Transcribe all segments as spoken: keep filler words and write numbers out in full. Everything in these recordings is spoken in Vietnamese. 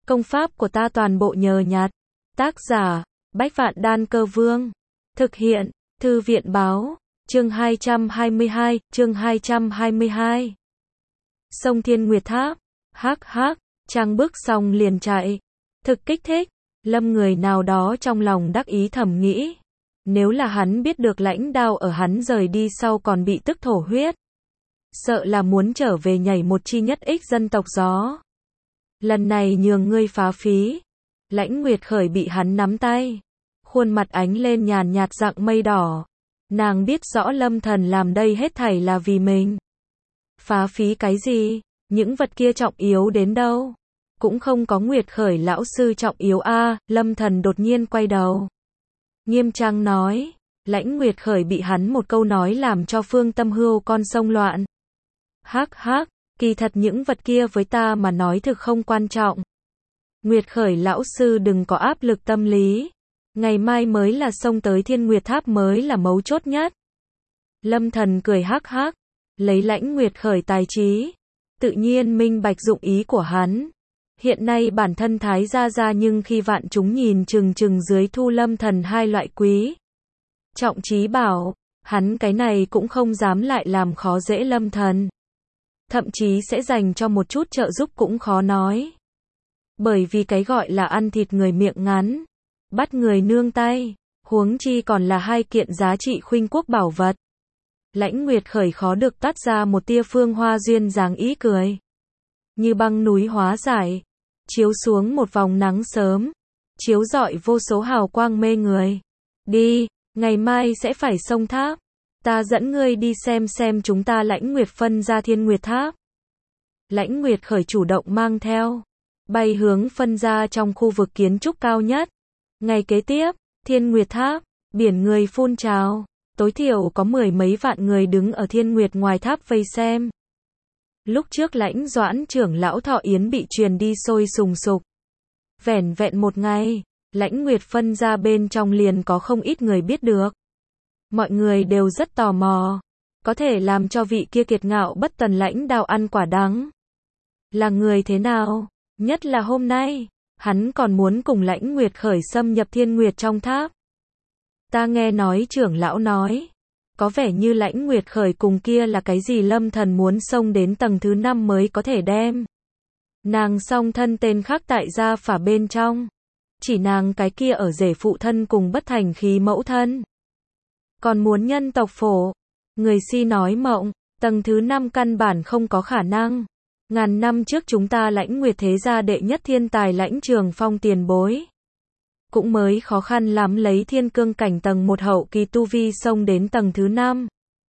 Công pháp của ta toàn bộ nhờ nhặt. Tác giả, Bách Vạn Đan Cơ Vương. Thực hiện, Thư viện Báo. Chương hai trăm hai mươi hai, chương hai trăm hai mươi hai. Sông Thiên Nguyệt Tháp. Hắc hắc, Trang bước xong liền chạy. Thực kích thích. Lâm người nào đó trong lòng đắc ý thầm nghĩ. Nếu là hắn biết được lãnh đao ở hắn rời đi sau còn bị tức thổ huyết. Sợ là muốn trở về nhảy một chi nhất ích dân tộc gió. Lần này nhường ngươi phá phí. Lãnh Nguyệt Khởi bị hắn nắm tay. Khuôn mặt ánh lên nhàn nhạt dạng mây đỏ. Nàng biết rõ Lâm Thần làm đây hết thảy là vì mình. Phá phí cái gì? Những vật kia trọng yếu đến đâu? Cũng không có Nguyệt Khởi lão sư trọng yếu a. À, Lâm Thần đột nhiên quay đầu. Nghiêm trang nói. Lãnh Nguyệt Khởi bị hắn một câu nói làm cho Phương Tâm Hưu con sông loạn. Hắc hắc, kỳ thật những vật kia với ta mà nói thực không quan trọng. Nguyệt Khởi lão sư đừng có áp lực tâm lý. Ngày mai mới là xông tới Thiên Nguyệt Tháp mới là mấu chốt nhất. Lâm Thần cười hắc hắc, lấy Lãnh Nguyệt Khởi tài trí, tự nhiên minh bạch dụng ý của hắn. Hiện nay bản thân thái gia gia nhưng khi vạn chúng nhìn chừng chừng dưới thu Lâm Thần hai loại quý trọng trí bảo, hắn cái này cũng không dám lại làm khó dễ Lâm Thần. Thậm chí sẽ dành cho một chút trợ giúp cũng khó nói. Bởi vì cái gọi là ăn thịt người miệng ngắn, bắt người nương tay, huống chi còn là hai kiện giá trị khuynh quốc bảo vật. Lãnh Nguyệt Khởi khó được tắt ra một tia phương hoa duyên dáng ý cười. Như băng núi hóa giải, chiếu xuống một vòng nắng sớm, chiếu rọi vô số hào quang mê người. Đi, ngày mai sẽ phải xông tháp. Ta dẫn ngươi đi xem xem chúng ta Lãnh Nguyệt phân ra Thiên Nguyệt Tháp. Lãnh Nguyệt Khởi chủ động mang theo, bay hướng phân ra trong khu vực kiến trúc cao nhất. Ngày kế tiếp, Thiên Nguyệt Tháp, biển người phun trào, tối thiểu có mười mấy vạn người đứng ở Thiên Nguyệt ngoài tháp vây xem. Lúc trước Lãnh Doãn trưởng lão Thọ Yến bị truyền đi sôi sùng sục. Vẻn vẹn một ngày, Lãnh Nguyệt phân ra bên trong liền có không ít người biết được. Mọi người đều rất tò mò, có thể làm cho vị kia kiệt ngạo bất tần lãnh đao ăn quả đắng. Là người thế nào? Nhất là hôm nay, hắn còn muốn cùng Lãnh Nguyệt Khởi xâm nhập Thiên Nguyệt trong tháp. Ta nghe nói trưởng lão nói, có vẻ như Lãnh Nguyệt Khởi cùng kia là cái gì Lâm Thần muốn xông đến tầng thứ năm mới có thể đem. Nàng song thân tên khắc tại gia phả bên trong. Chỉ nàng cái kia ở rể phụ thân cùng bất thành khí mẫu thân. Còn muốn nhân tộc phổ. Người si nói mộng, tầng thứ năm căn bản không có khả năng. Ngàn năm trước chúng ta Lãnh Nguyệt thế gia đệ nhất thiên tài Lãnh Trường Phong tiền bối. Cũng mới khó khăn lắm lấy thiên cương cảnh tầng một hậu kỳ tu vi xông đến tầng thứ năm.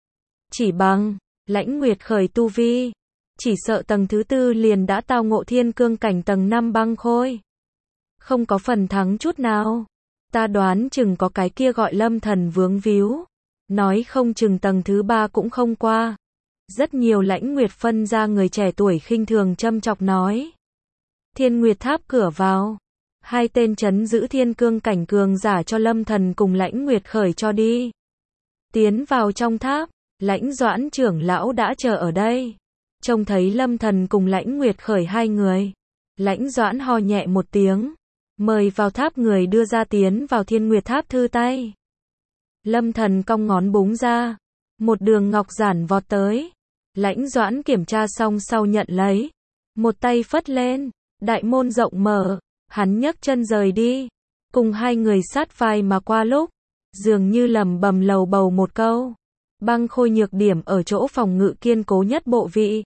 Chỉ bằng Lãnh Nguyệt Khởi tu vi, chỉ sợ tầng thứ tư liền đã tao ngộ thiên cương cảnh tầng năm băng khôi. Không có phần thắng chút nào. Ta đoán chừng có cái kia gọi Lâm Thần vướng víu. Nói không chừng tầng thứ ba cũng không qua. Rất nhiều Lãnh Nguyệt phân ra người trẻ tuổi khinh thường châm chọc nói. Thiên Nguyệt Tháp cửa vào. Hai tên trấn giữ thiên cương cảnh cường giả cho Lâm Thần cùng Lãnh Nguyệt Khởi cho đi. Tiến vào trong tháp, Lãnh Doãn trưởng lão đã chờ ở đây. Trông thấy Lâm Thần cùng Lãnh Nguyệt Khởi hai người. Lãnh Doãn ho nhẹ một tiếng. Mời vào tháp người đưa ra tiến vào Thiên Nguyệt Tháp thư tay. Lâm Thần cong ngón búng ra. Một đường ngọc giản vọt tới. Lãnh Doãn kiểm tra xong sau nhận lấy. Một tay phất lên. Đại môn rộng mở. Hắn nhấc chân rời đi. Cùng hai người sát vai mà qua lúc. Dường như lầm bầm lầu bầu một câu. Băng khôi nhược điểm ở chỗ phòng ngự kiên cố nhất bộ vị.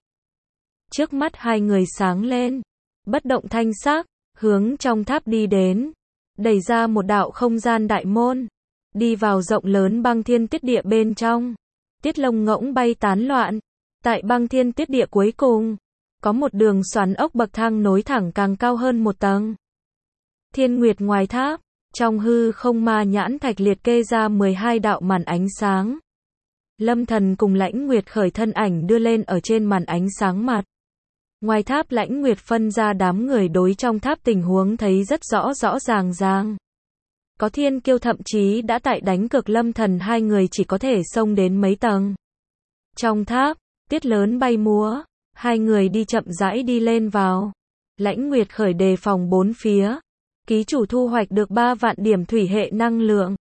Trước mắt hai người sáng lên. Bất động thanh sắc. Hướng trong tháp đi đến. Đẩy ra một đạo không gian đại môn. Đi vào rộng lớn băng thiên tiết địa bên trong. Tiết lông ngỗng bay tán loạn. Tại băng thiên tiết địa cuối cùng. Có một đường xoắn ốc bậc thang nối thẳng càng cao hơn một tầng. Thiên Nguyệt ngoài tháp. Trong hư không ma nhãn thạch liệt kê ra mười hai đạo màn ánh sáng. Lâm Thần cùng Lãnh Nguyệt Khởi thân ảnh đưa lên ở trên màn ánh sáng mặt. Ngoài tháp Lãnh Nguyệt phân ra đám người đối trong tháp tình huống thấy rất rõ rõ ràng ràng. Có thiên kiêu thậm chí đã tại đánh cược Lâm Thần hai người chỉ có thể xông đến mấy tầng. Trong tháp, tiết lớn bay múa, hai người đi chậm rãi đi lên vào. Lãnh Nguyệt khởi đề phòng bốn phía. Ký chủ thu hoạch được ba vạn điểm thủy hệ năng lượng.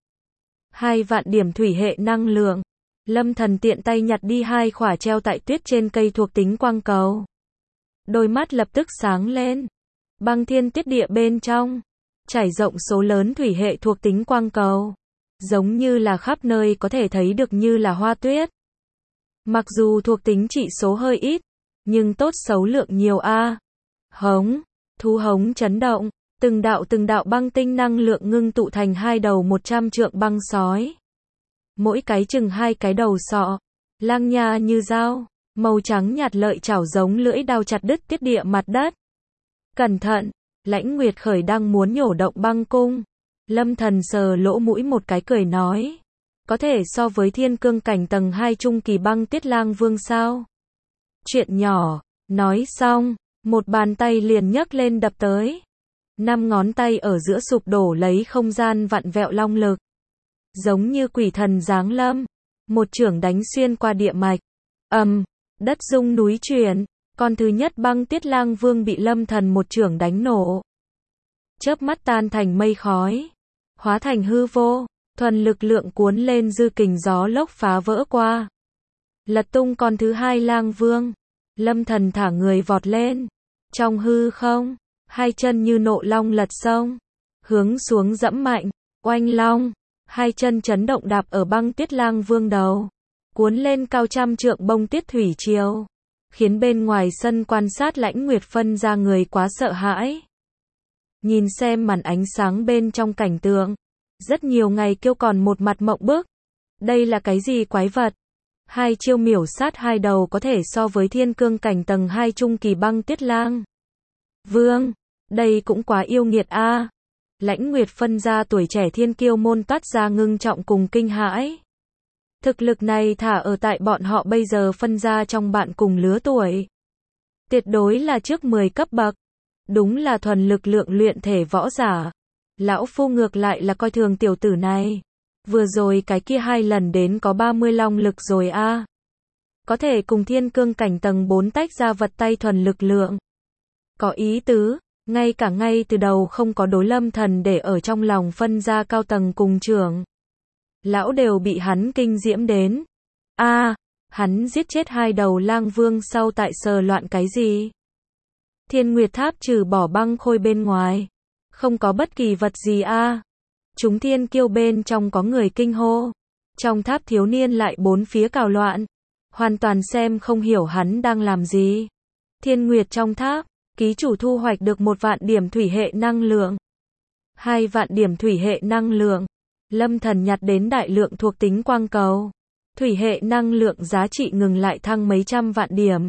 hai vạn điểm thủy hệ năng lượng. Lâm Thần tiện tay nhặt đi hai khỏa treo tại tuyết trên cây thuộc tính quang cầu. Đôi mắt lập tức sáng lên. Băng thiên tuyết địa bên trong, trải rộng số lớn thủy hệ thuộc tính quang cầu. Giống như là khắp nơi có thể thấy được như là hoa tuyết. Mặc dù thuộc tính trị số hơi ít, nhưng tốt xấu lượng nhiều a. À. Hống, thú hống chấn động, từng đạo từng đạo băng tinh năng lượng ngưng tụ thành hai đầu một trăm trượng băng sói. Mỗi cái chừng hai cái đầu sọ, lang nha như dao, màu trắng nhạt lợi chảo giống lưỡi đao chặt đứt tiết địa mặt đất. Cẩn thận, Lãnh Nguyệt khởi đang muốn nhổ động băng cung. Lâm Thần sờ lỗ mũi một cái cười nói. Có thể so với thiên cương cảnh tầng hai trung kỳ băng tiết lang vương sao? Chuyện nhỏ, nói xong, một bàn tay liền nhấc lên đập tới. Năm ngón tay ở giữa sụp đổ lấy không gian vặn vẹo long lực. Giống như quỷ thần giáng lâm. Một chưởng đánh xuyên qua địa mạch. Ầm, um, đất rung núi chuyển. Con thứ nhất băng tiết lang vương bị Lâm Thần một chưởng đánh nổ. Chớp mắt tan thành mây khói. Hóa thành hư vô. Thuần lực lượng cuốn lên dư kình gió lốc phá vỡ qua. Lật tung con thứ hai lang vương. Lâm Thần thả người vọt lên. Trong hư không, hai chân như nộ long lật sông. Hướng xuống dẫm mạnh, oanh long. Hai chân chấn động đạp ở băng tiết lang vương đầu. Cuốn lên cao trăm trượng bông tiết thủy triều. Khiến bên ngoài sân quan sát Lãnh Nguyệt phân ra người quá sợ hãi. Nhìn xem màn ánh sáng bên trong cảnh tượng. Rất nhiều ngày kêu còn một mặt mộng bức. Đây là cái gì quái vật? Hai chiêu miểu sát hai đầu có thể so với thiên cương cảnh tầng hai trung kỳ băng tiết lang vương. Đây cũng quá yêu nghiệt a. À. Lãnh Nguyệt phân ra tuổi trẻ thiên kiêu môn toát ra ngưng trọng cùng kinh hãi. Thực lực này thả ở tại bọn họ bây giờ phân ra trong bạn cùng lứa tuổi. Tuyệt đối là trước mười cấp bậc. Đúng là thuần lực lượng luyện thể võ giả. Lão phu ngược lại là coi thường tiểu tử này. Vừa rồi cái kia hai lần đến có ba mươi long lực rồi a. À. Có thể cùng thiên cương cảnh tầng bốn tách ra vật tay thuần lực lượng. Có ý tứ, ngay cả ngay từ đầu không có đối Lâm Thần để ở trong lòng phân ra cao tầng cùng trưởng. Lão đều bị hắn kinh diễm đến. A, à, hắn giết chết hai đầu lang vương sau tại sờ loạn cái gì? Thiên Nguyệt Tháp trừ bỏ băng khôi bên ngoài. Không có bất kỳ vật gì a. À. Chúng thiên kiêu bên trong có người kinh hô. Trong tháp thiếu niên lại bốn phía cào loạn. Hoàn toàn xem không hiểu hắn đang làm gì. Thiên Nguyệt trong tháp, ký chủ thu hoạch được một vạn điểm thủy hệ năng lượng. Hai vạn điểm thủy hệ năng lượng. Lâm Thần nhặt đến đại lượng thuộc tính quang cầu. Thủy hệ năng lượng giá trị ngừng lại thăng mấy trăm vạn điểm.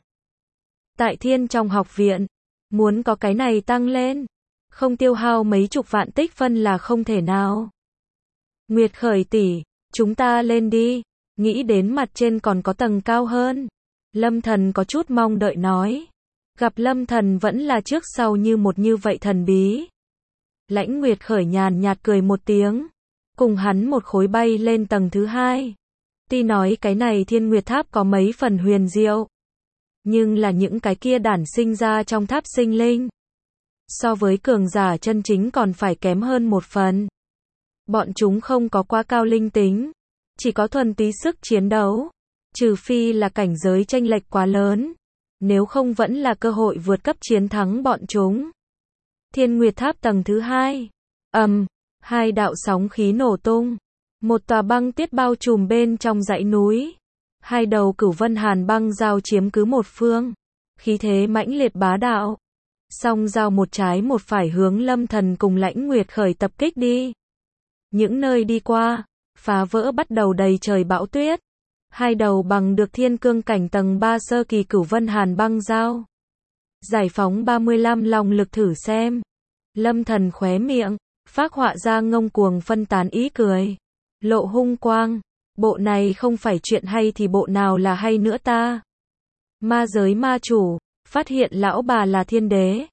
Tại thiên trong học viện, muốn có cái này tăng lên. Không tiêu hao mấy chục vạn tích phân là không thể nào. Nguyệt khởi tỷ, chúng ta lên đi. Nghĩ đến mặt trên còn có tầng cao hơn. Lâm Thần có chút mong đợi nói. Gặp Lâm Thần vẫn là trước sau như một như vậy thần bí. Lãnh Nguyệt khởi nhàn nhạt cười một tiếng. Cùng hắn một khối bay lên tầng thứ hai. Tuy nói cái này Thiên Nguyệt Tháp có mấy phần huyền diệu. Nhưng là những cái kia đản sinh ra trong tháp sinh linh. So với cường giả chân chính còn phải kém hơn một phần. Bọn chúng không có quá cao linh tính. Chỉ có thuần túy sức chiến đấu. Trừ phi là cảnh giới chênh lệch quá lớn. Nếu không vẫn là cơ hội vượt cấp chiến thắng bọn chúng. Thiên Nguyệt Tháp tầng thứ hai. Ầm, um, hai đạo sóng khí nổ tung. Một tòa băng tiết bao trùm bên trong dãy núi. Hai đầu cửu vân hàn băng giao chiếm cứ một phương. Khí thế mãnh liệt bá đạo. Song giao một trái một phải hướng Lâm Thần cùng Lãnh Nguyệt khởi tập kích đi. Những nơi đi qua, phá vỡ bắt đầu đầy trời bão tuyết. Hai đầu bằng được thiên cương cảnh tầng ba sơ kỳ cửu vân hàn băng giao. Giải phóng ba mươi lăm long lực thử xem. Lâm Thần khóe miệng, phác họa ra ngông cuồng phân tán ý cười. Lộ hung quang, bộ này không phải chuyện hay thì bộ nào là hay nữa ta. Ma giới ma chủ, phát hiện lão bà là thiên đế.